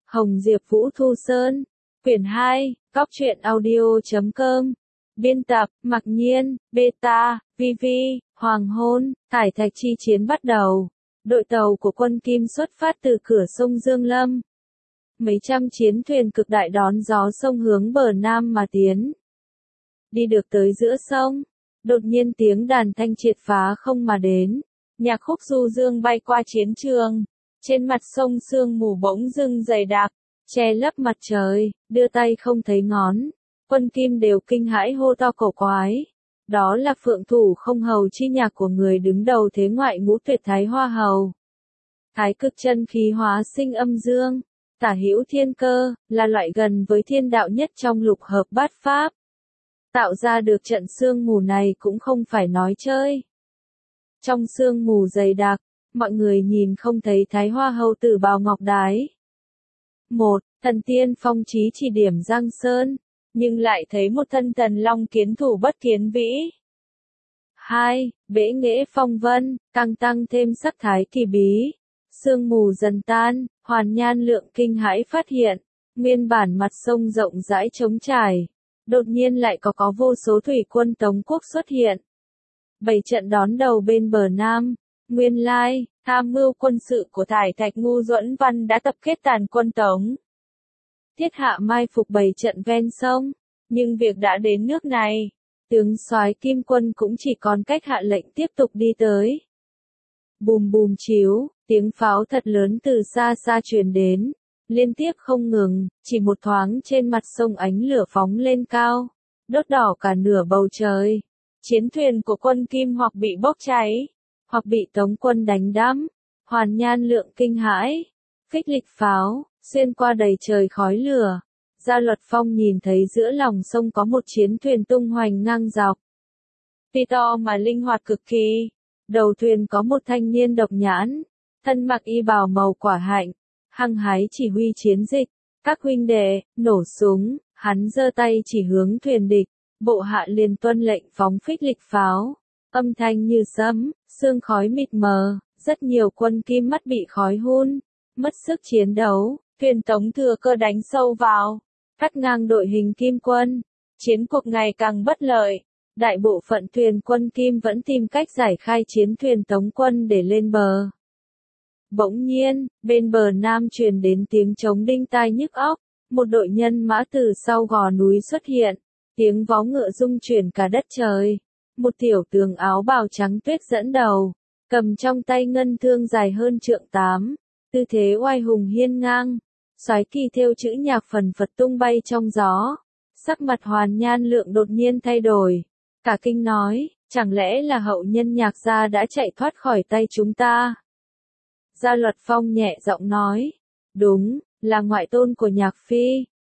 Hồng Diệp Vũ Thu Sơn. Quyển 2, Cóc truyện audio.com. Biên tập, Mặc Nhiên, Beta, Vivi, Hoàng Hôn. Thải Thạch chi chiến bắt đầu. Đội tàu của quân Kim xuất phát từ cửa sông Dương Lâm. Mấy trăm chiến thuyền cực đại đón gió sông hướng bờ Nam mà tiến. Đi được tới giữa sông, đột nhiên tiếng đàn thanh triệt phá không mà đến. Nhạc khúc du dương bay qua chiến trường. Trên mặt sông sương mù bỗng dưng dày đặc, che lấp mặt trời, đưa tay không thấy ngón. Quân Kim đều kinh hãi hô to cổ quái. Đó là phượng thủ không hầu chi nhạc của người đứng đầu thế ngoại ngũ tuyệt Thái Hoa Hầu. Thái cực chân khí hóa sinh âm dương, tả hữu thiên cơ, là loại gần với thiên đạo nhất trong lục hợp bát pháp. Tạo ra được trận sương mù này cũng không phải nói chơi. Trong sương mù dày đặc, mọi người nhìn không thấy Thái Hoa Hầu tử bào ngọc đái. Một, thần tiên phong trí chỉ điểm Giang Sơn, nhưng lại thấy một thân thần long kiến thủ bất kiến vĩ. 2. Bể nghệ phong vân, càng tăng thêm sắc thái kỳ bí. Sương mù dần tan, Hoàn Nhan Lượng kinh hãi phát hiện, nguyên bản mặt sông rộng rãi trống trải, đột nhiên lại có vô số thủy quân Tống quốc xuất hiện. 7 trận đón đầu bên bờ Nam. Nguyên lai, tham mưu quân sự của Thải Thạch Ngu Duẫn Văn đã tập kết tàn quân Tống. Thiết hạ mai phục 7 trận ven sông, nhưng việc đã đến nước này, tướng soái Kim Quân cũng chỉ còn cách hạ lệnh tiếp tục đi tới. Bùm bùm chiếu, tiếng pháo thật lớn từ xa xa truyền đến, liên tiếp không ngừng, chỉ một thoáng trên mặt sông ánh lửa phóng lên cao, đốt đỏ cả nửa bầu trời. Chiến thuyền của quân Kim hoặc bị bốc cháy, hoặc bị Tống quân đánh đắm. Hoàn Nhan Lượng kinh hãi, phích lịch pháo, xuyên qua đầy trời khói lửa. Gia Luật Phong nhìn thấy giữa lòng sông có một chiến thuyền tung hoành ngang dọc. Tuy to mà linh hoạt cực kỳ. Đầu thuyền có một thanh niên độc nhãn, thân mặc y bào màu quả hạnh, hăng hái chỉ huy chiến dịch. Các huynh đệ, nổ súng, hắn giơ tay chỉ hướng thuyền địch, bộ hạ liền tuân lệnh phóng phích lịch pháo. Âm thanh như sấm, sương khói mịt mờ, rất nhiều quân Kim mắt bị khói hun, mất sức chiến đấu, thuyền Tống thừa cơ đánh sâu vào, cắt ngang đội hình Kim quân. Chiến cuộc ngày càng bất lợi, đại bộ phận thuyền quân Kim vẫn tìm cách giải khai chiến thuyền Tống quân để lên bờ. Bỗng nhiên, bên bờ Nam truyền đến tiếng trống đinh tai nhức óc, một đội nhân mã từ sau gò núi xuất hiện, tiếng vó ngựa rung chuyển cả đất trời. Một tiểu tướng áo bào trắng tuyết dẫn đầu, cầm trong tay ngân thương dài hơn trượng 8, tư thế oai hùng hiên ngang, soái kỳ thêu chữ nhạc phần phật tung bay trong gió. Sắc mặt Hoàn Nhan Lượng đột nhiên thay đổi, cả kinh nói, chẳng lẽ là hậu nhân Nhạc gia đã chạy thoát khỏi tay chúng ta? Gia Luật Phong nhẹ giọng nói, đúng, là ngoại tôn của Nhạc phi.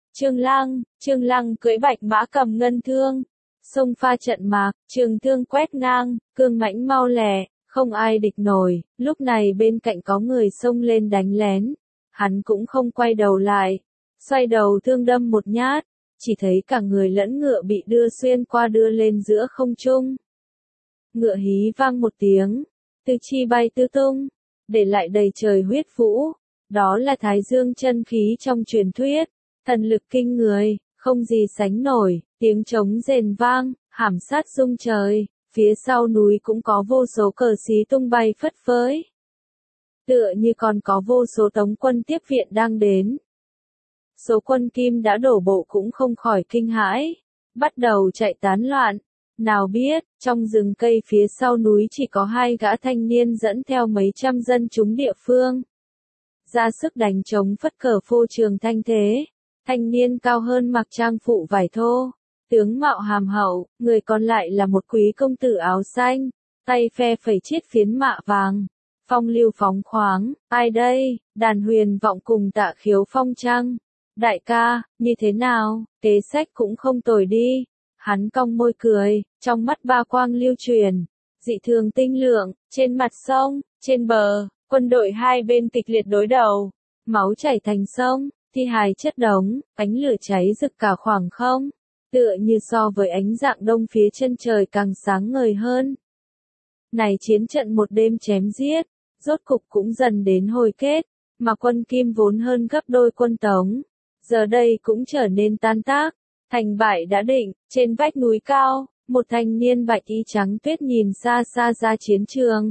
Trương Lăng cưỡi bạch mã cầm ngân thương, xông pha trận mạc, trường thương quét ngang, cương mãnh mau lẹ, không ai địch nổi. Lúc này bên cạnh có người xông lên đánh lén, hắn cũng không quay đầu lại, xoay đầu thương đâm một nhát, chỉ thấy cả người lẫn ngựa bị đưa xuyên qua đưa lên giữa không trung. Ngựa hí vang một tiếng, tư chi bay tứ tung, để lại đầy trời huyết vũ. Đó là Thái Dương chân khí trong truyền thuyết, thần lực kinh người, không gì sánh nổi. Tiếng trống rền vang, hàm sát rung trời, phía sau núi cũng có vô số cờ xí tung bay phất phới. Tựa như còn có vô số Tống quân tiếp viện đang đến. Số quân Kim đã đổ bộ cũng không khỏi kinh hãi, bắt đầu chạy tán loạn. Nào biết, trong rừng cây phía sau núi chỉ có 2 gã thanh niên dẫn theo mấy trăm dân chúng địa phương. Ra sức đánh trống phất cờ phô trường thanh thế. Thanh niên cao hơn mặc trang phụ vải thô, tướng mạo hàm hậu, người còn lại là một quý công tử áo xanh, tay phe phẩy chiếc phiến mạ vàng, phong lưu phóng khoáng. Ai đây? Đàn huyền vọng cùng Tạ Khiếu Phong chăng? Đại ca, như thế nào? Kế sách cũng không tồi đi. Hắn cong môi cười, trong mắt ba quang lưu truyền, dị thường tinh lượng. Trên mặt sông, trên bờ, quân đội hai bên kịch liệt đối đầu, máu chảy thành sông. Thi hài chất đống, ánh lửa cháy rực cả khoảng không, tựa như so với ánh rạng đông phía chân trời càng sáng ngời hơn. Này chiến trận một đêm chém giết, rốt cục cũng dần đến hồi kết, mà quân Kim vốn hơn gấp đôi quân Tống, giờ đây cũng trở nên tan tác, thành bại đã định. Trên vách núi cao, một thanh niên bạch y trắng tuyết nhìn xa xa ra chiến trường.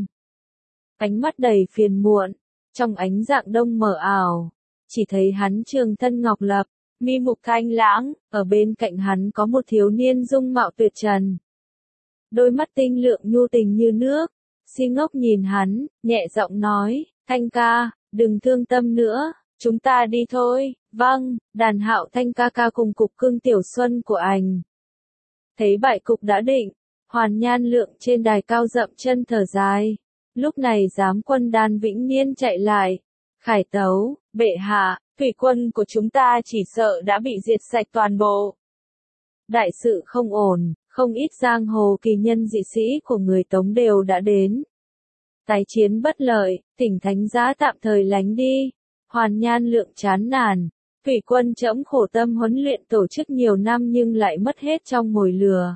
Ánh mắt đầy phiền muộn, trong ánh dạng đông mờ ảo, chỉ thấy hắn trường thân ngọc lập, mi mục thanh lãng, ở bên cạnh hắn có một thiếu niên dung mạo tuyệt trần. Đôi mắt tinh lượng nhu tình như nước, si ngốc nhìn hắn, nhẹ giọng nói, Thanh ca, đừng thương tâm nữa, chúng ta đi thôi. Vâng, đàn hạo Thanh ca ca cùng cục cưng Tiểu Xuân của ảnh. Thấy bại cục đã định, Hoàn Nhan Lượng trên đài cao dậm chân thở dài. Lúc này giám quân Đan Vĩnh Niên chạy lại, khải tấu, bệ hạ, thủy quân của chúng ta chỉ sợ đã bị diệt sạch toàn bộ. Đại sự không ổn, không ít giang hồ kỳ nhân dị sĩ của người Tống đều đã đến. Tái chiến bất lợi, Thỉnh thánh giá tạm thời lánh đi. Hoàn Nhan Lượng chán nản, thủy quân trẫm khổ tâm huấn luyện tổ chức nhiều năm nhưng lại mất hết trong mồi lửa.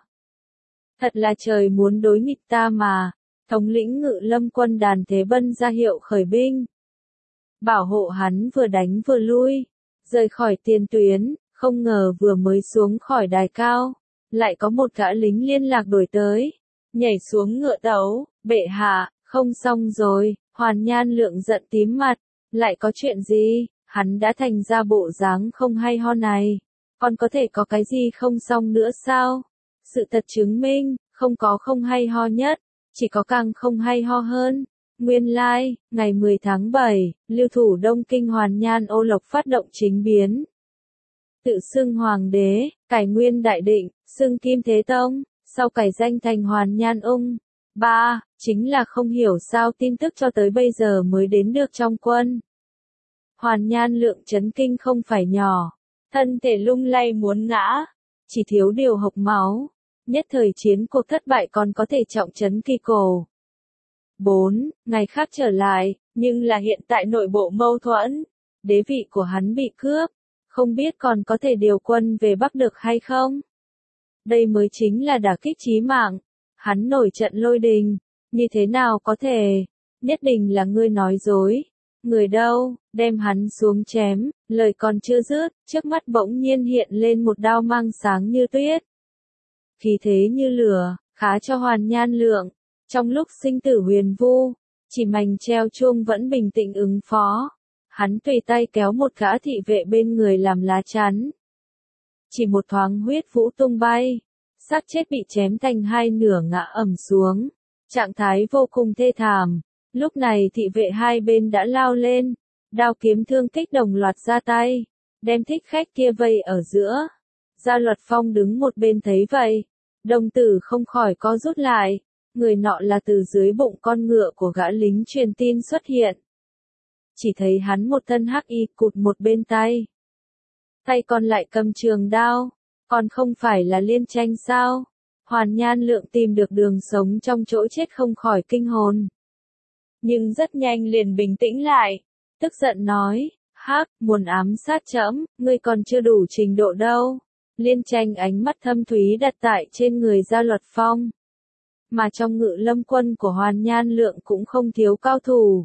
Thật là trời muốn đối nghịch ta mà. Thống lĩnh Ngự Lâm quân Đàn Thế Bân ra hiệu khởi binh. Bảo hộ hắn vừa đánh vừa lui, rời khỏi tiền tuyến, không ngờ vừa mới xuống khỏi đài cao, lại có một gã lính liên lạc đuổi tới, nhảy xuống ngựa tấu, bệ hạ, không xong rồi. Hoàn Nhan Lượng giận tím mặt, lại có chuyện gì? Hắn đã thành ra bộ dáng không hay ho này, còn có thể có cái gì không xong nữa sao? Sự thật chứng minh, không có không hay ho nhất, chỉ có càng không hay ho hơn. Nguyên lai, ngày 10 tháng 7, lưu thủ Đông Kinh Hoàn Nhan Ô Lộc phát động chính biến. Tự xưng hoàng đế, cải nguyên đại định, xưng Kim Thế Tông, sau cải danh thành Hoàn Nhan Ung. Chính là không hiểu sao tin tức cho tới bây giờ mới đến được trong quân. Hoàn Nhan Lượng chấn kinh không phải nhỏ, thân thể lung lay muốn ngã, chỉ thiếu điều hộc máu. Nhất thời chiến cuộc thất bại còn có thể trọng trấn kỳ cổ. 4. Ngày khác trở lại, nhưng là hiện tại nội bộ mâu thuẫn, đế vị của hắn bị cướp, không biết còn có thể điều quân về Bắc được hay không? Đây mới chính là đả kích chí mạng, hắn nổi trận lôi đình, như thế nào có thể, nhất định là ngươi nói dối. Người đâu, đem hắn xuống chém, lời còn chưa dứt, trước mắt bỗng nhiên hiện lên một đao mang sáng như tuyết. Khí thế như lửa, khá cho Hoàn Nhan Lượng. Trong lúc sinh tử huyền vu, chỉ mành treo chuông vẫn bình tĩnh ứng phó. Hắn tùy tay kéo một gã thị vệ bên người làm lá chắn. Chỉ một thoáng huyết vũ tung bay, xác chết bị chém thành hai nửa ngã ầm xuống. Trạng thái vô cùng thê thảm. Lúc này thị vệ hai bên đã lao lên, đao kiếm thương kích đồng loạt ra tay, đem thích khách kia vây ở giữa. Gia Luật Phong đứng một bên thấy vậy, đồng tử không khỏi co rút lại, người nọ là từ dưới bụng con ngựa của gã lính truyền tin xuất hiện. Chỉ thấy hắn một thân hắc y cụt một bên tay. Tay còn lại cầm trường đao, còn không phải là Liên Tranh sao? Hoàn Nhan Lượng tìm được đường sống trong chỗ chết không khỏi kinh hồn. Nhưng rất nhanh liền bình tĩnh lại, tức giận nói, hắc, muốn ám sát trẫm, ngươi còn chưa đủ trình độ đâu. Liên Tranh ánh mắt thâm thúy đặt tại trên người Gia Luật Phong. Mà trong Ngự Lâm quân của Hoàn Nhan Lượng cũng không thiếu cao thủ.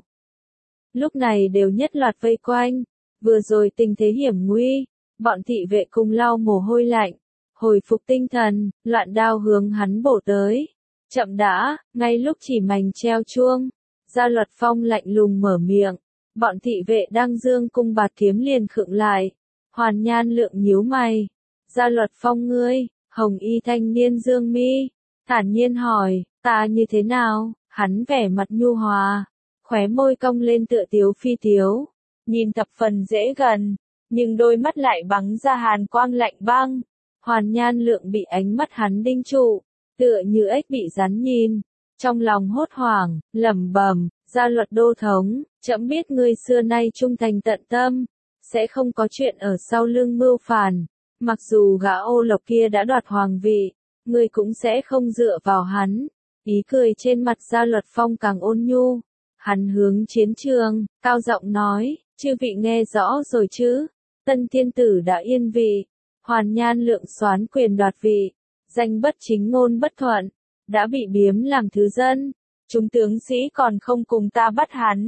Lúc này đều nhất loạt vây quanh, vừa rồi tình thế hiểm nguy, bọn thị vệ cùng lau mồ hôi lạnh, hồi phục tinh thần, loạn đao hướng hắn bổ tới. Chậm đã, ngay lúc chỉ mành treo chuông, Gia Luật Phong lạnh lùng mở miệng, bọn thị vệ đang dương cung bạt kiếm liền khựng lại. Hoàn Nhan Lượng nhíu mày, Gia Luật Phong ngươi, hồng y thanh niên dương mi, thản nhiên hỏi, ta như thế nào? Hắn vẻ mặt nhu hòa, khóe môi cong lên tựa tiếu phi tiếu, nhìn thập phần dễ gần, nhưng đôi mắt lại bắn ra hàn quang lạnh băng. Hoàn Nhan Lượng bị ánh mắt hắn đinh trụ, tựa như ếch bị rắn nhìn, trong lòng hốt hoảng, lẩm bẩm, Gia Luật đô thống, trẫm biết ngươi xưa nay trung thành tận tâm, sẽ không có chuyện ở sau lưng mưu phản, mặc dù gã Ô Lộc kia đã đoạt hoàng vị, ngươi cũng sẽ không dựa vào hắn. Ý cười trên mặt Gia Luật Phong càng ôn nhu, hắn hướng chiến trường, cao giọng nói, chư vị nghe rõ rồi chứ, Tân Thiên Tử đã yên vị, Hoàn Nhan Lượng soán quyền đoạt vị, danh bất chính ngôn bất thuận, đã bị biếm làm thứ dân, chúng tướng sĩ còn không cùng ta bắt hắn,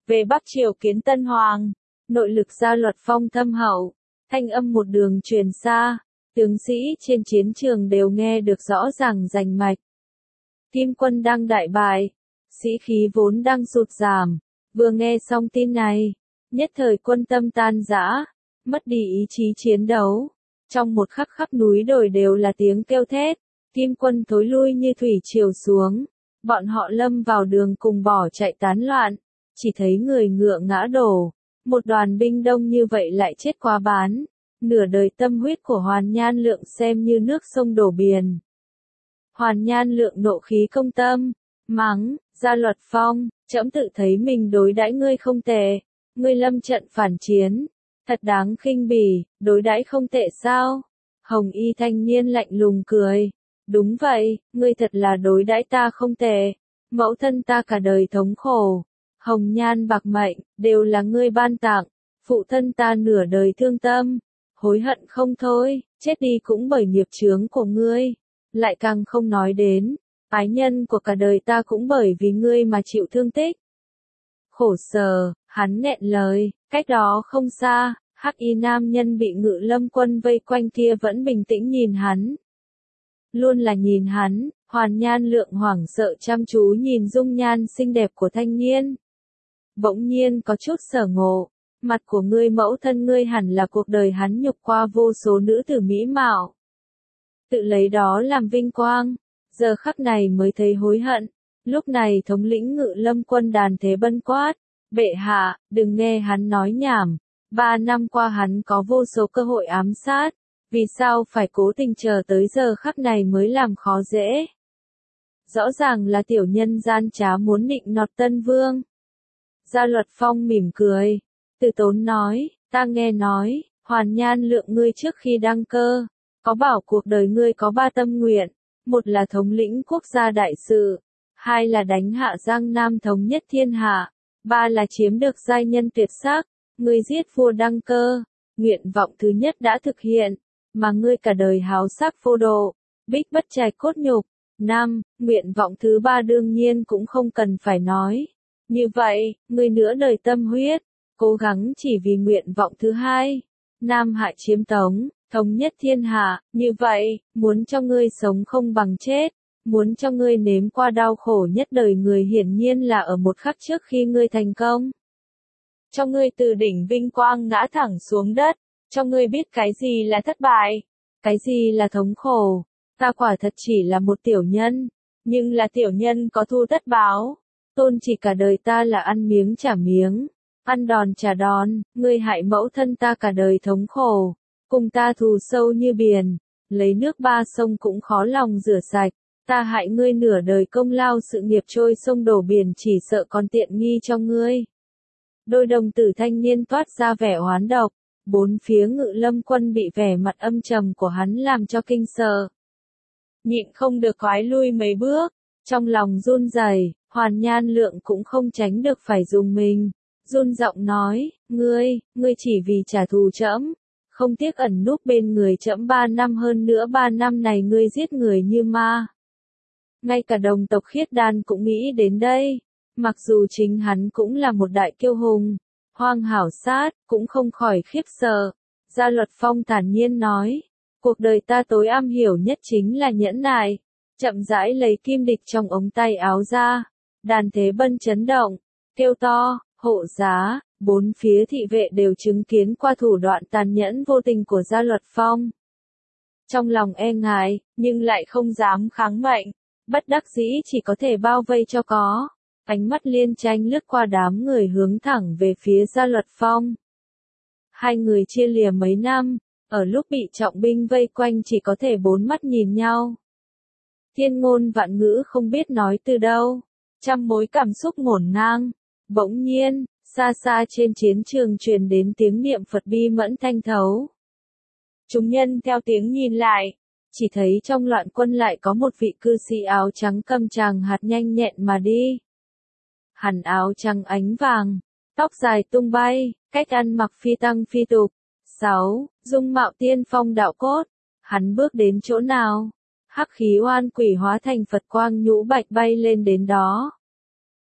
về Bắc triều kiến Tân Hoàng, nội lực Gia Luật Phong thâm hậu, thanh âm một đường truyền xa, tướng sĩ trên chiến trường đều nghe được rõ ràng rành mạch. Kim quân đang đại bại, sĩ khí vốn đang sụt giảm, vừa nghe xong tin này, nhất thời quân tâm tan rã, mất đi ý chí chiến đấu. Trong một khắc khắp núi đồi đều là tiếng kêu thét, Kim quân thối lui như thủy triều xuống, bọn họ lâm vào đường cùng bỏ chạy tán loạn, chỉ thấy người ngựa ngã đổ, một đoàn binh đông như vậy lại chết quá bán, nửa đời tâm huyết của Hoàn Nhan Lượng xem như nước sông đổ biển. Hoàn Nhan Lượng nộ khí công tâm, mắng, Gia Luật Phong, trẫm tự thấy mình đối đãi ngươi không tệ, ngươi lâm trận phản chiến, thật đáng khinh bỉ, đối đãi không tệ sao? Hồng y thanh niên lạnh lùng cười, đúng vậy, ngươi thật là đối đãi ta không tệ, mẫu thân ta cả đời thống khổ, hồng nhan bạc mệnh, đều là ngươi ban tặng, phụ thân ta nửa đời thương tâm, hối hận không thôi, chết đi cũng bởi nghiệp chướng của ngươi, lại càng không nói đến, ái nhân của cả đời ta cũng bởi vì ngươi mà chịu thương tích. Khổ sở, hắn nghẹn lời, cách đó không xa, hắc y nam nhân bị Ngự Lâm quân vây quanh kia vẫn bình tĩnh nhìn hắn. Luôn là nhìn hắn, Hoàn Nhan Lượng hoảng sợ chăm chú nhìn dung nhan xinh đẹp của thanh niên. Bỗng nhiên có chút sở ngộ, mặt của ngươi mẫu thân ngươi hẳn là cuộc đời hắn nhục qua vô số nữ tử mỹ mạo. Tự lấy đó làm vinh quang, giờ khắc này mới thấy hối hận. Lúc này thống lĩnh Ngự Lâm quân Đàn Thế Bân quát, bệ hạ, đừng nghe hắn nói nhảm, 3 năm qua hắn có vô số cơ hội ám sát, vì sao phải cố tình chờ tới giờ khắc này mới làm khó dễ. Rõ ràng là tiểu nhân gian trá muốn nịnh nọt Tân Vương. Gia Luật Phong mỉm cười, từ tốn nói, ta nghe nói, Hoàn Nhan Lượng ngươi trước khi đăng cơ, có bảo cuộc đời ngươi có 3 tâm nguyện, một là thống lĩnh quốc gia đại sự, 2 là đánh hạ Giang Nam thống nhất thiên hạ, 3 là chiếm được giai nhân tuyệt sắc, ngươi giết vua đăng cơ, nguyện vọng thứ nhất đã thực hiện, mà ngươi cả đời háo sắc vô độ, bích bất trạch cốt nhục. 5. Nguyện vọng thứ 3 đương nhiên cũng không cần phải nói. Như vậy, ngươi nửa đời tâm huyết, cố gắng chỉ vì nguyện vọng thứ 2. Nam Hạ chiếm Tống, thống nhất thiên hạ, như vậy, muốn cho ngươi sống không bằng chết, muốn cho ngươi nếm qua đau khổ nhất đời người hiển nhiên là ở một khắc trước khi ngươi thành công. Cho ngươi từ đỉnh vinh quang ngã thẳng xuống đất, cho ngươi biết cái gì là thất bại, cái gì là thống khổ. Ta quả thật chỉ là một tiểu nhân, nhưng là tiểu nhân có thu tất báo. Tôn chỉ cả đời ta là ăn miếng trả miếng, ăn đòn trả đòn, ngươi hại mẫu thân ta cả đời thống khổ, cùng ta thù sâu như biển, lấy nước 3 sông cũng khó lòng rửa sạch, ta hại ngươi nửa đời công lao sự nghiệp trôi sông đổ biển chỉ sợ còn tiện nghi cho ngươi. Đôi đồng tử thanh niên toát ra vẻ oán độc, bốn phía Ngự Lâm quân bị vẻ mặt âm trầm của hắn làm cho kinh sợ. Nhịn không được thoái lui mấy bước, trong lòng run rẩy, Hoàn Nhan Lượng cũng không tránh được phải dùng mình, run giọng nói, ngươi chỉ vì trả thù trẫm, không tiếc ẩn núp bên người trẫm 3 năm, hơn nữa 3 năm này ngươi giết người như ma. Ngay cả đồng tộc Khiết Đan cũng nghĩ đến đây, mặc dù chính hắn cũng là một đại kiêu hùng, hoang hảo sát, cũng không khỏi khiếp sợ. Gia Luật Phong thản nhiên nói, cuộc đời ta tối am hiểu nhất chính là nhẫn nại. Chậm rãi lấy kim địch trong ống tay áo ra, Đàn Thế Bân chấn động, kêu to, hộ giá, bốn phía thị vệ đều chứng kiến qua thủ đoạn tàn nhẫn vô tình của Gia Luật Phong. Trong lòng e ngại, nhưng lại không dám kháng mệnh, bất đắc dĩ chỉ có thể bao vây cho có. Ánh mắt liên tranh lướt qua đám người hướng thẳng về phía Gia Luật Phong. Hai người chia lìa mấy năm, ở lúc bị trọng binh vây quanh chỉ có thể bốn mắt nhìn nhau. Thiên ngôn vạn ngữ không biết nói từ đâu, trăm mối cảm xúc ngổn ngang. Bỗng nhiên, xa xa trên chiến trường truyền đến tiếng niệm Phật bi mẫn thanh thấu. Chúng nhân theo tiếng nhìn lại, chỉ thấy trong loạn quân lại có một vị cư sĩ áo trắng cầm tràng hạt nhanh nhẹn mà đi. Hắn áo trắng ánh vàng, tóc dài tung bay, cách ăn mặc phi tăng phi tục. 6. Dung mạo tiên phong đạo cốt. Hắn bước đến chỗ nào, hắc khí oan quỷ hóa thành Phật quang nhũ bạch bay lên đến đó.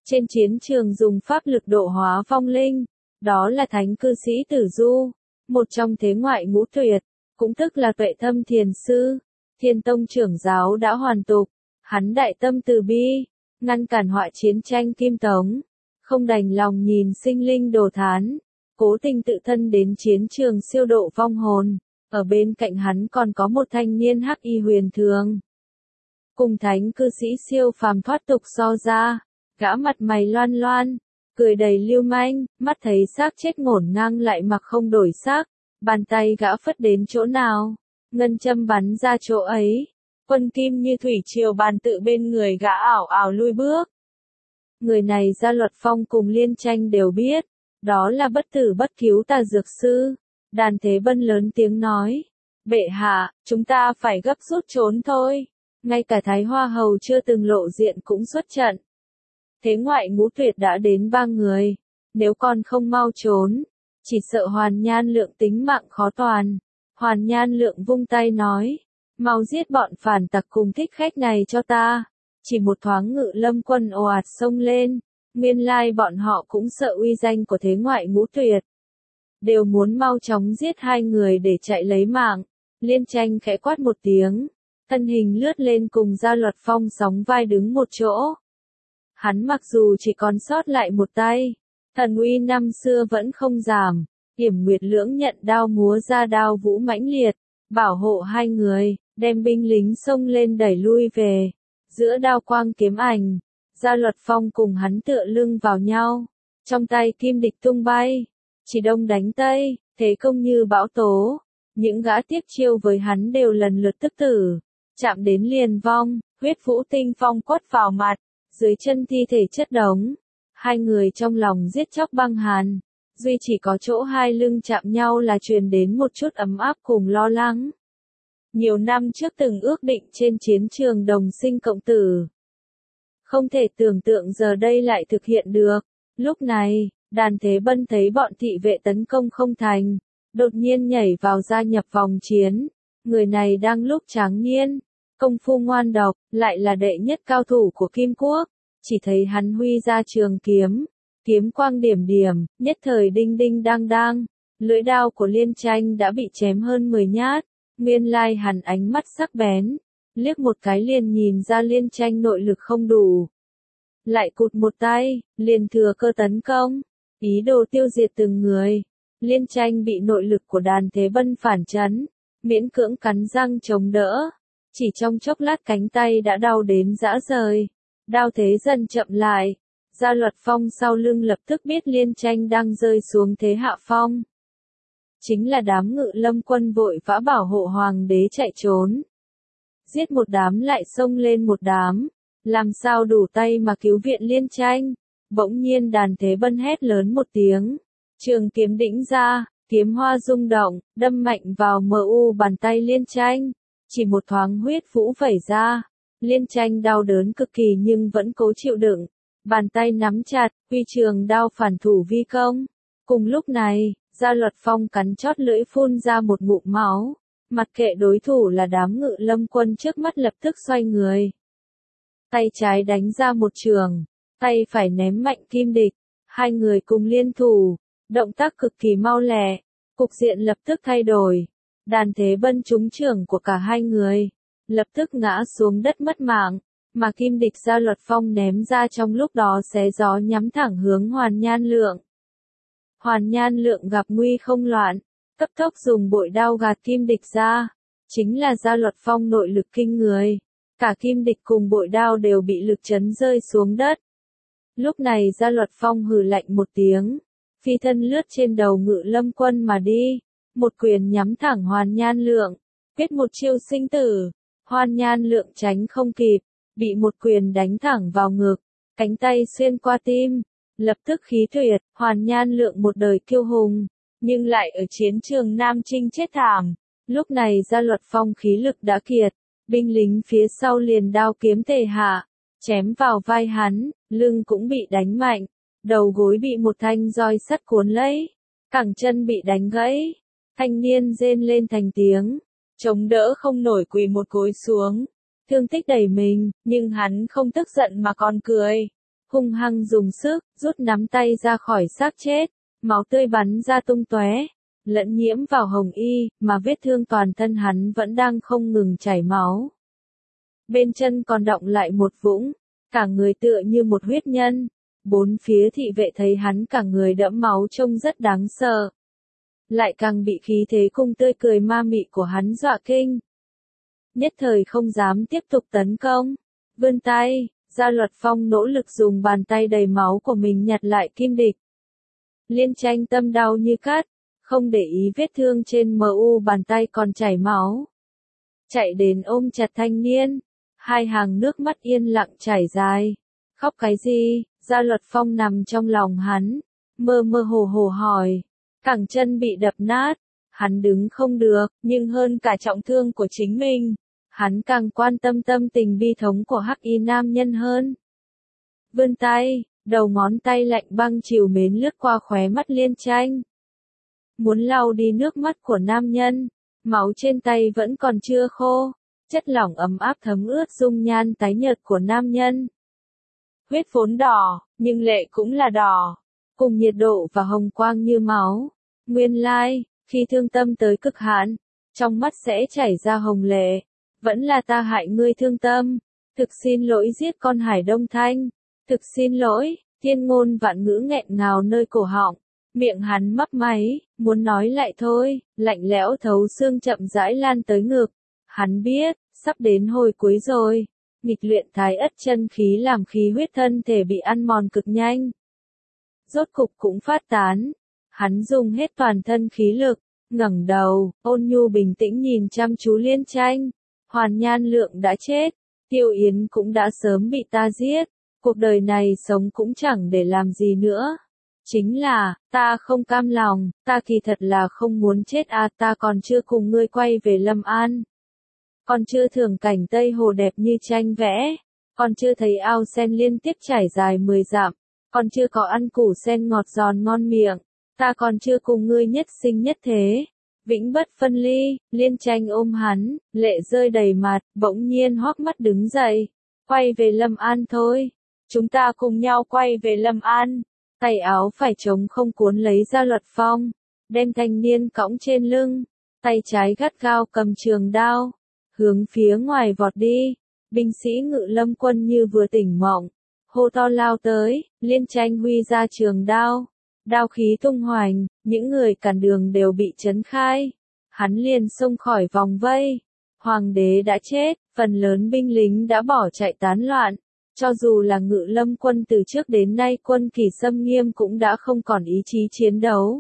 trên chiến trường dùng pháp lực độ hóa vong linh, đó là thánh cư sĩ Tử Du, một trong thế ngoại ngũ tuyệt, cũng tức là Tuệ Thâm Thiền Sư, Thiên Tông trưởng giáo đã hoàn tục, hắn đại tâm từ bi, ngăn cản họa chiến tranh Kim Tống, không đành lòng nhìn sinh linh đồ thán, cố tình tự thân đến chiến trường siêu độ vong hồn, ở bên cạnh hắn còn có một thanh niên hắc y huyền thường. Cùng thánh cư sĩ siêu phàm thoát tục so ra, gã mặt mày loan loan, cười đầy lưu manh, mắt thấy xác chết ngổn ngang lại mặc không đổi xác, bàn tay gã phất đến chỗ nào, ngân châm bắn ra chỗ ấy, quân kim như thủy triều bàn tự bên người gã ảo ảo lui bước. Người này Gia Luật Phong cùng Liên Tranh đều biết, đó là bất tử bất cứu tà dược sư. Đàn Thế Bân lớn tiếng nói, bệ hạ, chúng ta phải gấp rút trốn thôi, ngay cả Thái Hoa Hầu chưa từng lộ diện cũng xuất trận. Thế ngoại ngũ tuyệt đã đến 3 người, nếu còn không mau trốn, chỉ sợ Hoàn Nhan Lượng tính mạng khó toàn. Hoàn Nhan Lượng vung tay nói, mau giết bọn phản tặc cùng thích khách này cho ta. Chỉ một thoáng Ngự Lâm quân ồ ạt xông lên, nguyên lai bọn họ cũng sợ uy danh của thế ngoại ngũ tuyệt. Đều muốn mau chóng giết 2 người để chạy lấy mạng. Liên Tranh khẽ quát một tiếng, thân hình lướt lên cùng Gia Luật Phong sóng vai đứng một chỗ. Hắn mặc dù chỉ còn sót lại một tay, thần uy năm xưa vẫn không giảm. Yểm Nguyệt Lưỡng nhận đao múa ra đao vũ mãnh liệt, bảo hộ 2 người, đem binh lính xông lên đẩy lui về. Giữa đao quang kiếm ảnh, Gia Luật Phong cùng hắn tựa lưng vào nhau, trong tay kim địch tung bay, chỉ đông đánh tây, thế công như bão tố. Những gã tiếp chiêu với hắn đều lần lượt tức tử, chạm đến liền vong, huyết vũ tinh phong quất vào mặt, dưới chân thi thể chất đống. 2 người trong lòng giết chóc băng hàn, duy chỉ có chỗ 2 lưng chạm nhau là truyền đến một chút ấm áp cùng lo lắng. Nhiều năm trước từng ước định trên chiến trường đồng sinh cộng tử. Không thể tưởng tượng giờ đây lại thực hiện được. Lúc này, Đàn Thế Bân thấy bọn thị vệ tấn công không thành, đột nhiên nhảy vào gia nhập vòng chiến. Người này đang lúc tráng niên, công phu ngoan độc, lại là đệ nhất cao thủ của Kim Quốc. Chỉ thấy hắn huy ra trường kiếm, kiếm quang điểm điểm, nhất thời đinh đinh đang đang. Lưỡi đao của Liên Tranh đã bị chém hơn 10 nhát. Nguyên lai hắn ánh mắt sắc bén, liếc một cái liền nhìn ra Liên Tranh nội lực không đủ. Lại cụt một tay, liền thừa cơ tấn công, ý đồ tiêu diệt từng người. Liên Tranh bị nội lực của Đàn Thế Bân phản chấn, miễn cưỡng cắn răng chống đỡ. Chỉ trong chốc lát cánh tay đã đau đến rã rời, đao thế dần chậm lại. Gia Luật Phong sau lưng lập tức biết Liên Tranh đang rơi xuống thế hạ phong. Chính là đám Ngự Lâm quân vội vã bảo hộ hoàng đế chạy trốn. Giết một đám lại xông lên một đám, làm sao đủ tay mà cứu viện Liên Tranh. Bỗng nhiên Đàn Thế Bân hét lớn một tiếng, trường kiếm đĩnh ra, kiếm hoa rung động, đâm mạnh vào bàn tay Liên Tranh. Chỉ một thoáng huyết vũ vẩy ra, Liên Tranh đau đớn cực kỳ nhưng vẫn cố chịu đựng, bàn tay nắm chặt, huy trường đao phản thủ vi công. Cùng lúc này, Gia Luật Phong cắn chót lưỡi phun ra một ngụm máu, mặc kệ đối thủ là đám Ngự Lâm quân trước mắt lập tức xoay người. Tay trái đánh ra một trường, tay phải ném mạnh kim địch, 2 người cùng liên thủ, động tác cực kỳ mau lẹ, cục diện lập tức thay đổi. Đàn Thế Bân trúng trường của cả 2 người, lập tức ngã xuống đất mất mạng, mà kim địch Gia Luật Phong ném ra trong lúc đó xé gió nhắm thẳng hướng Hoàn Nhan Lượng. Hoàn Nhan Lượng gặp nguy không loạn, cấp tốc dùng bội đao gạt kim địch ra. Chính là Gia Luật Phong nội lực kinh người, cả kim địch cùng bội đao đều bị lực chấn rơi xuống đất. Lúc này Gia Luật Phong hừ lạnh một tiếng, phi thân lướt trên đầu Ngự Lâm quân mà đi, một quyền nhắm thẳng Hoàn Nhan Lượng, kết một chiêu sinh tử. Hoàn Nhan Lượng tránh không kịp, bị một quyền đánh thẳng vào ngực, cánh tay xuyên qua tim. Lập tức khí tuyệt, Hoàn Nhan Lượng một đời kiêu hùng, nhưng lại ở chiến trường Nam Trinh chết thảm. Lúc này Gia Luật Phong khí lực đã kiệt, binh lính phía sau liền đao kiếm tề hạ, chém vào vai hắn, lưng cũng bị đánh mạnh, đầu gối bị một thanh roi sắt cuốn lấy, cẳng chân bị đánh gãy. Thanh niên rên lên thành tiếng, chống đỡ không nổi quỳ một gối xuống, thương tích đầy mình, nhưng hắn không tức giận mà còn cười. hung hăng dùng sức, rút nắm tay ra khỏi xác chết, máu tươi bắn ra tung tóe, lẫn nhiễm vào hồng y, mà vết thương toàn thân hắn vẫn đang không ngừng chảy máu. Bên chân còn đọng lại một vũng, cả người tựa như một huyết nhân. Bốn phía thị vệ thấy hắn cả người đẫm máu trông rất đáng sợ. Lại càng bị khí thế cùng tươi cười ma mị của hắn dọa kinh. Nhất thời không dám tiếp tục tấn công. Vươn tay, Gia Luật Phong nỗ lực dùng bàn tay đầy máu của mình nhặt lại kim địch. Liên Tranh tâm đau như cắt, không để ý vết thương trên mu bàn tay còn chảy máu. Chạy đến ôm chặt thanh niên, hai hàng nước mắt yên lặng chảy dài. Khóc cái gì? Gia Luật Phong nằm trong lòng hắn, mơ mơ hồ hồ hỏi. Cẳng chân bị đập nát, hắn đứng không được, nhưng hơn cả trọng thương của chính mình, hắn càng quan tâm tâm tình bi thống của hắc y nam nhân hơn. Vươn tay, đầu ngón tay lạnh băng trìu mến lướt qua khóe mắt Liên Tranh. Muốn lau đi nước mắt của nam nhân, máu trên tay vẫn còn chưa khô, chất lỏng ấm áp thấm ướt dung nhan tái nhợt của nam nhân. Huyết vốn đỏ, nhưng lệ cũng là đỏ, cùng nhiệt độ và hồng quang như máu. Nguyên lai, khi thương tâm tới cực hạn, trong mắt sẽ chảy ra hồng lệ. Vẫn là ta hại ngươi thương tâm. Thực xin lỗi giết con Hải Đông Thanh. Thực xin lỗi, thiên ngôn vạn ngữ nghẹn ngào nơi cổ họng. Miệng hắn mấp máy, muốn nói lại thôi, lạnh lẽo thấu xương chậm rãi lan tới ngực. Hắn biết, sắp đến hồi cuối rồi. Nghịch luyện thái ất chân khí làm khí huyết thân thể bị ăn mòn cực nhanh. Rốt cục cũng phát tán. Hắn dùng hết toàn thân khí lực, ngẩng đầu, ôn nhu bình tĩnh nhìn chăm chú Liên Tranh. Hoàn Nhan Lượng đã chết, Tiêu Yến cũng đã sớm bị ta giết, cuộc đời này sống cũng chẳng để làm gì nữa. Chính là, ta không cam lòng, ta kỳ thật là không muốn chết à, ta còn chưa cùng ngươi quay về Lâm An. Còn chưa thưởng cảnh Tây Hồ đẹp như tranh vẽ, còn chưa thấy ao sen liên tiếp trải dài 10 dặm, còn chưa có ăn củ sen ngọt giòn ngon miệng, ta còn chưa cùng ngươi nhất sinh nhất thế. Vĩnh bất phân ly. Liên Tranh ôm hắn, lệ rơi đầy mặt, bỗng nhiên hoắc mắt đứng dậy. Quay về Lâm An thôi. Chúng ta cùng nhau quay về Lâm An. Tay áo phải trống không cuốn lấy Gia Luật Phong, đem thanh niên cõng trên lưng, tay trái gắt gao cầm trường đao, hướng phía ngoài vọt đi. Binh sĩ Ngự Lâm quân như vừa tỉnh mộng, hô to lao tới. Liên Tranh huy ra trường đao, đao khí tung hoành, những người cản đường đều bị chấn khai. Hắn liền xông khỏi vòng vây. Hoàng đế đã chết, phần lớn binh lính đã bỏ chạy tán loạn. Cho dù là Ngự Lâm quân từ trước đến nay quân kỷ xâm nghiêm cũng đã không còn ý chí chiến đấu.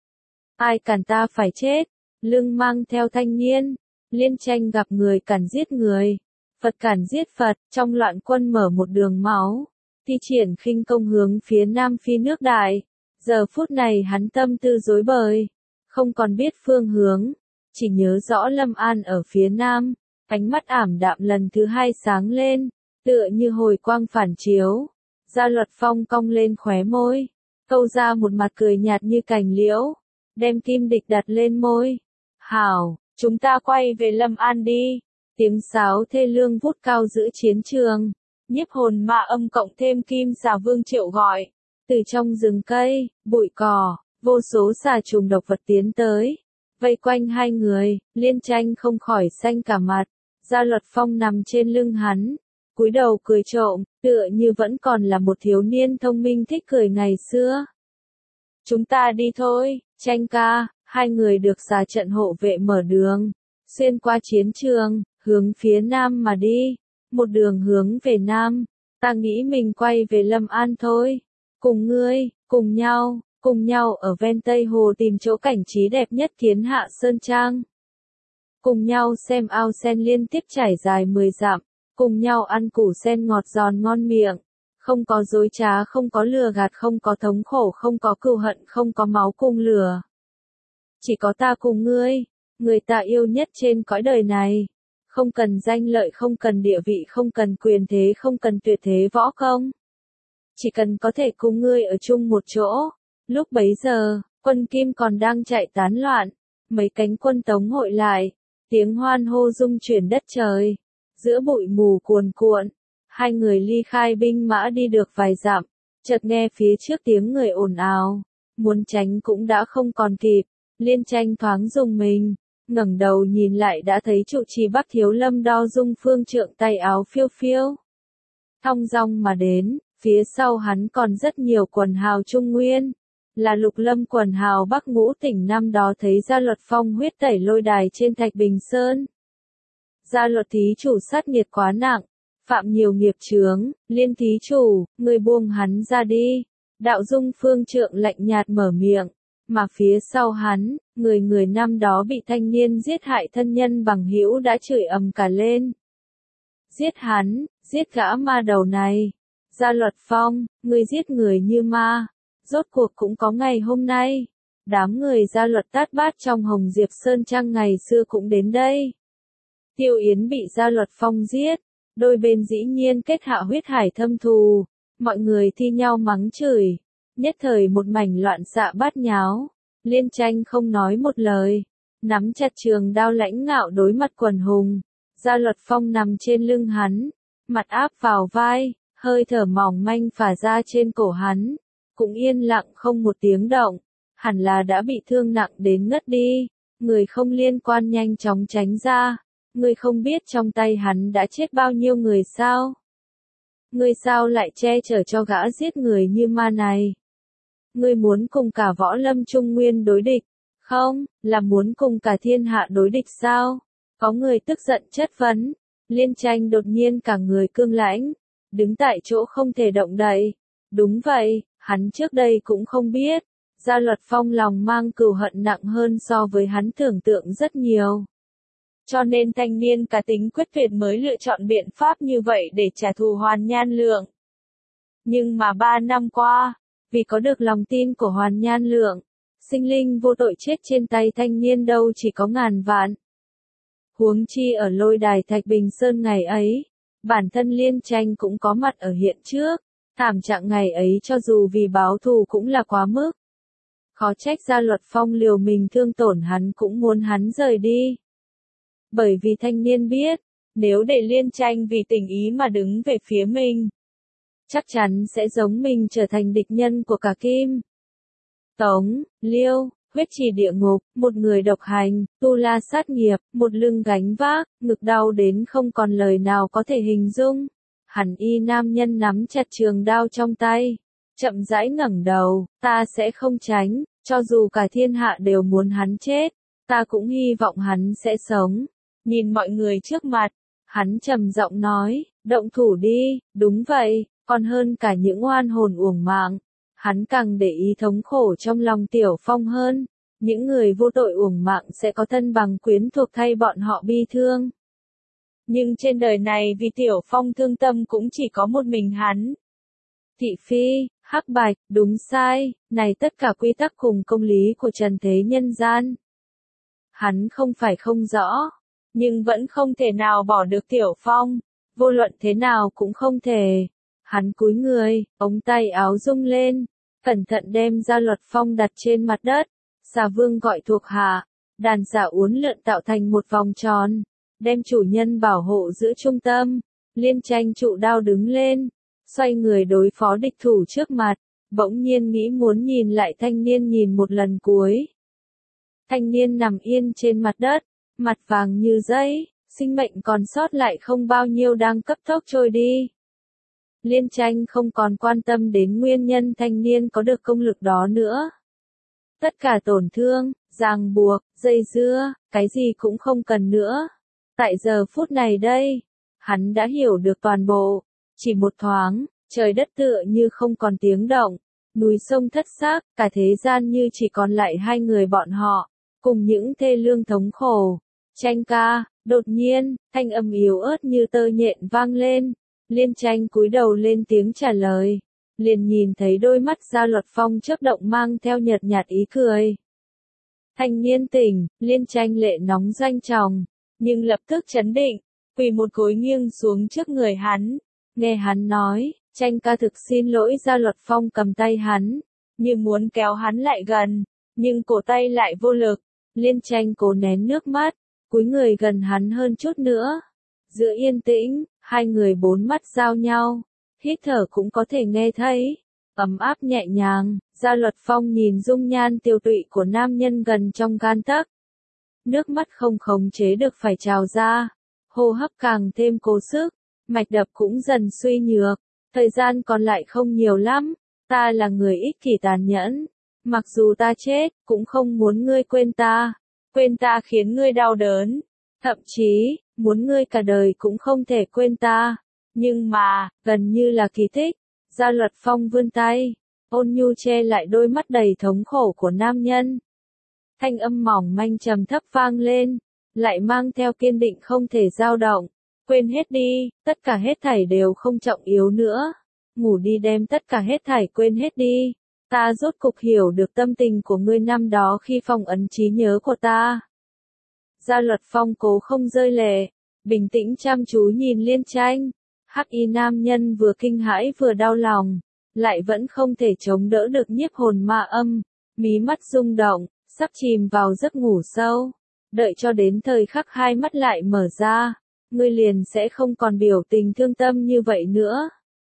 Ai cản ta phải chết, lưng mang theo thanh niên. Liên Tranh gặp người cản giết người, Phật cản giết Phật, trong loạn quân mở một đường máu, thi triển khinh công hướng phía Nam Phi nước Đại. Giờ phút này hắn tâm tư rối bời, không còn biết phương hướng, chỉ nhớ rõ Lâm An ở phía Nam. Ánh mắt ảm đạm lần thứ hai sáng lên, tựa như hồi quang phản chiếu. Gia Luật Phong cong lên khóe môi, câu ra một mặt cười nhạt như cành liễu, đem kim địch đặt lên môi. Hảo, chúng ta quay về Lâm An đi. Tiếng sáo thê lương vút cao giữa chiến trường, nhiếp hồn ma âm cộng thêm kim xà vương triệu gọi. Từ trong rừng cây, bụi cỏ, vô số xà trùng độc vật tiến tới, vây quanh hai người. Liên Tranh không khỏi xanh cả mặt. Gia Luật Phong nằm trên lưng hắn, cúi đầu cười trộm, tựa như vẫn còn là một thiếu niên thông minh thích cười ngày xưa. Chúng ta đi thôi, Tranh ca. Hai người được xà trận hộ vệ mở đường, xuyên qua chiến trường, hướng phía Nam mà đi. Một đường hướng về Nam, ta nghĩ mình quay về Lâm An thôi. Cùng ngươi, cùng nhau ở ven Tây Hồ tìm chỗ cảnh trí đẹp nhất Thiên Hạ Sơn Trang. Cùng nhau xem ao sen liên tiếp trải dài 10 dặm, cùng nhau ăn củ sen ngọt giòn ngon miệng. Không có dối trá, không có lừa gạt, không có thống khổ, không có cừu hận, không có máu cùng lửa. Chỉ có ta cùng ngươi, người ta yêu nhất trên cõi đời này. Không cần danh lợi, không cần địa vị, không cần quyền thế, không cần tuyệt thế võ công. Chỉ cần có thể cùng ngươi ở chung một chỗ. Lúc bấy giờ, quân Kim còn đang chạy tán loạn. Mấy cánh quân Tống hội lại, tiếng hoan hô rung chuyển đất trời. Giữa bụi mù cuồn cuộn, Hai người ly khai binh mã đi được vài dặm, chợt nghe phía trước tiếng người ồn ào, muốn tránh cũng đã không còn kịp. Liên Tranh thoáng rùng mình, ngẩng đầu nhìn lại đã thấy trụ trì Bắc Thiếu Lâm Đo Dung Phương Trượng tay áo phiêu phiêu, thong dong mà đến, phía sau hắn còn rất nhiều quần hào Trung Nguyên, là Lục Lâm quần hào Bắc Ngũ Tỉnh năm đó thấy Gia Luật Phong huyết tẩy lôi đài trên Thạch Bình Sơn. Gia Luật thí chủ sát nghiệt quá nặng, phạm nhiều nghiệp chướng, Liên thí chủ, người buông hắn ra đi. Đạo Dung Phương Trượng lạnh nhạt mở miệng, mà phía sau hắn, người năm đó bị thanh niên giết hại thân nhân bằng hữu đã chửi ầm cả lên. Giết hắn, giết gã ma đầu này. Gia Luật Phong, người giết người như ma. Rốt cuộc cũng có ngày hôm nay. Đám người Gia Luật Tát Bát trong Hồng Diệp Sơn Trang ngày xưa cũng đến đây. Tiêu Yến bị Gia Luật Phong giết, đôi bên dĩ nhiên kết hạ huyết hải thâm thù, mọi người thi nhau mắng chửi, nhất thời một mảnh loạn xạ bát nháo. Liên Tranh không nói một lời, nắm chặt trường đao lãnh ngạo đối mặt quần hùng. Gia Luật Phong nằm trên lưng hắn, mặt áp vào vai, hơi thở mỏng manh phả ra trên cổ hắn, cũng yên lặng không một tiếng động, hẳn là đã bị thương nặng đến ngất đi. Người không liên quan nhanh chóng tránh ra. Ngươi không biết trong tay hắn đã chết bao nhiêu người sao? Ngươi sao lại che chở cho gã giết người như ma này? Ngươi muốn cùng cả võ lâm Trung Nguyên đối địch, không, là muốn cùng cả thiên hạ đối địch sao? Có người tức giận chất vấn. Liên Tranh đột nhiên cả người cương lãnh, đứng tại chỗ không thể động đậy. Đúng vậy, hắn trước đây cũng không biết. Gia Luật Phong lòng mang cừu hận nặng hơn so với hắn tưởng tượng rất nhiều. Cho nên thanh niên cá tính quyết tuyệt mới lựa chọn biện pháp như vậy để trả thù Hoàn Nhan Lượng. Nhưng mà 3 năm qua, vì có được lòng tin của Hoàn Nhan Lượng, sinh linh vô tội chết trên tay thanh niên đâu chỉ có ngàn vạn. Huống chi ở lôi đài Thạch Bình Sơn ngày ấy, bản thân Liên Tranh cũng có mặt ở hiện trước, thảm trạng ngày ấy cho dù vì báo thù cũng là quá mức. Khó trách Gia Luật Phong liều mình thương tổn hắn cũng muốn hắn rời đi. Bởi vì thanh niên biết, nếu để Liên Tranh vì tình ý mà đứng về phía mình, chắc chắn sẽ giống mình trở thành địch nhân của cả Kim, Tống, Liêu, huyết trì địa ngục, một người độc hành, tu la sát nghiệp, một lưng gánh vác, ngực đau đến không còn lời nào có thể hình dung. Hẳn y nam nhân nắm chặt trường đao trong tay, chậm rãi ngẩng đầu, ta sẽ không tránh, cho dù cả thiên hạ đều muốn hắn chết, ta cũng hy vọng hắn sẽ sống. Nhìn mọi người trước mặt, hắn trầm giọng nói, động thủ đi, đúng vậy, còn hơn cả những oan hồn uổng mạng. Hắn càng để ý thống khổ trong lòng Tiểu Phong hơn, những người vô tội uổng mạng sẽ có thân bằng quyến thuộc thay bọn họ bi thương. Nhưng trên đời này vì Tiểu Phong thương tâm cũng chỉ có một mình hắn. Thị phi, hắc bạch, đúng sai, này tất cả quy tắc cùng công lý của trần thế nhân gian. Hắn không phải không rõ, nhưng vẫn không thể nào bỏ được Tiểu Phong, vô luận thế nào cũng không thể. Hắn cúi người, ống tay áo rung lên, cẩn thận đem Gia Luật Phong đặt trên mặt đất. Xà Vương gọi thuộc hạ, đàn xà uốn lượn tạo thành một vòng tròn, đem chủ nhân bảo hộ giữa trung tâm. Liên Tranh trụ đao đứng lên, xoay người đối phó địch thủ trước mặt, bỗng nhiên nghĩ muốn nhìn lại thanh niên nhìn một lần cuối. Thanh niên nằm yên trên mặt đất, mặt vàng như giấy, sinh mệnh còn sót lại không bao nhiêu đang cấp tốc trôi đi. Liên Tranh không còn quan tâm đến nguyên nhân thanh niên có được công lực đó nữa. Tất cả tổn thương, ràng buộc, dây dưa, cái gì cũng không cần nữa. Tại giờ phút này đây, hắn đã hiểu được toàn bộ. Chỉ một thoáng, trời đất tựa như không còn tiếng động, núi sông thất xác, cả thế gian như chỉ còn lại hai người bọn họ, cùng những thê lương thống khổ. Tranh ca, đột nhiên, thanh âm yếu ớt như tơ nhện vang lên. Liên Tranh cúi đầu lên tiếng trả lời, liền nhìn thấy đôi mắt Gia Luật Phong chớp động mang theo nhợt nhạt ý cười. Thanh niên tỉnh, Liên Tranh lệ nóng doanh tròng, nhưng lập tức chấn định, quỳ một gối nghiêng xuống trước người hắn, nghe hắn nói, Tranh ca thực xin lỗi. Gia Luật Phong cầm tay hắn, như muốn kéo hắn lại gần, nhưng cổ tay lại vô lực. Liên Tranh cố nén nước mắt, cúi người gần hắn hơn chút nữa. Giữa yên tĩnh, Hai người bốn mắt giao nhau, hít thở cũng có thể nghe thấy, ấm áp nhẹ nhàng. Gia Luật Phong nhìn dung nhan tiêu tụy của nam nhân gần trong gan tấc. Nước mắt không khống chế được phải trào ra, hô hấp càng thêm cố sức, mạch đập cũng dần suy nhược. Thời gian còn lại không nhiều lắm, ta là người ích kỷ tàn nhẫn. Mặc dù ta chết, cũng không muốn ngươi quên ta khiến ngươi đau đớn. Thậm chí, muốn ngươi cả đời cũng không thể quên ta. Nhưng mà, gần như là kỳ tích, Gia Luật Phong vươn tay, ôn nhu che lại đôi mắt đầy thống khổ của nam nhân. Thanh âm mỏng manh trầm thấp vang lên, lại mang theo kiên định không thể dao động. Quên hết đi, tất cả hết thảy đều không trọng yếu nữa. Ngủ đi, đem tất cả hết thảy quên hết đi. Ta rốt cục hiểu được tâm tình của ngươi năm đó khi phong ấn trí nhớ của ta. Gia Luật Phong cố không rơi lệ, bình tĩnh chăm chú nhìn Liên Tranh. Hắc y nam nhân vừa kinh hãi vừa đau lòng, lại vẫn không thể chống đỡ được nhiếp hồn ma âm, mí mắt rung động, sắp chìm vào giấc ngủ sâu. Đợi cho đến thời khắc hai mắt lại mở ra, ngươi liền sẽ không còn biểu tình thương tâm như vậy nữa.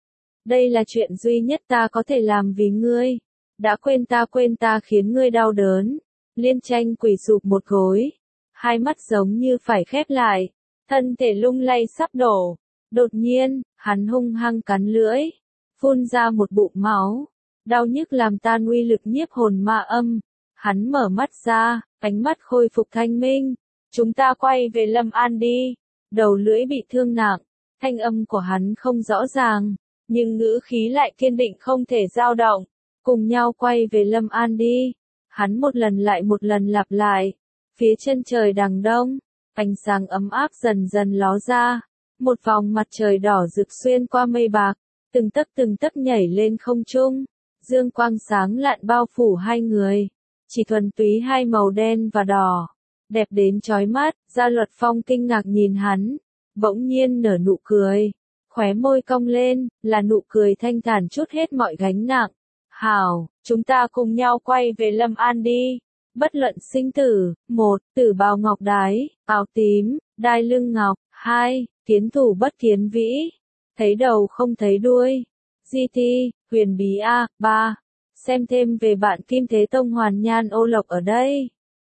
Đây là chuyện duy nhất ta có thể làm vì ngươi. Đã quên ta khiến ngươi đau đớn. Liên Tranh quỳ sụp một gối, hai mắt giống như phải khép lại, thân thể lung lay sắp đổ. Đột nhiên, hắn hung hăng cắn lưỡi, phun ra một bụng máu. Đau nhức làm tan uy lực nhiếp hồn ma âm. Hắn mở mắt ra, ánh mắt khôi phục thanh minh. Chúng ta quay về Lâm An đi. Đầu lưỡi bị thương nặng, thanh âm của hắn không rõ ràng, nhưng ngữ khí lại kiên định không thể dao động. Cùng nhau quay về Lâm An đi. Hắn một lần lại một lần lặp lại. Phía chân trời đằng đông, ánh sáng ấm áp dần dần ló ra. Một vòng mặt trời đỏ rực xuyên qua mây bạc, từng tấc nhảy lên không trung. Dương quang sáng lạn bao phủ hai người, chỉ thuần túy hai màu đen và đỏ, đẹp đến chói mắt. Gia Luật Phong kinh ngạc nhìn hắn, bỗng nhiên nở nụ cười, khóe môi cong lên, là nụ cười thanh thản trút hết mọi gánh nặng. Hảo, chúng ta cùng nhau quay về Lâm An đi. Bất luận sinh tử. 1. Tử bào ngọc đái, áo tím, đai lưng ngọc. 2. Kiến thủ bất kiến vĩ, thấy đầu không thấy đuôi. GT, huyền bí A. 3. Xem thêm về bạn Kim Thế Tông Hoàn Nhan Ô Lộc ở đây.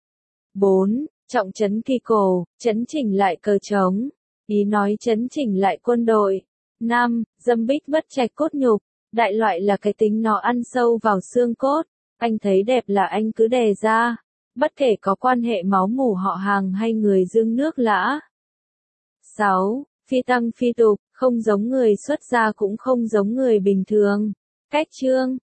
4. Trọng trấn kỳ cổ, trấn chỉnh lại cờ trống. Ý nói trấn chỉnh lại quân đội. 5. Dâm bích bất trạch cốt nhục. Đại loại là cái tính nó ăn sâu vào xương cốt. Anh thấy đẹp là anh cứ đè ra. Bất kể có quan hệ máu mủ họ hàng hay người dương nước lã. 6. Phi tăng phi tục, không giống người xuất gia cũng không giống người bình thường. Cách chương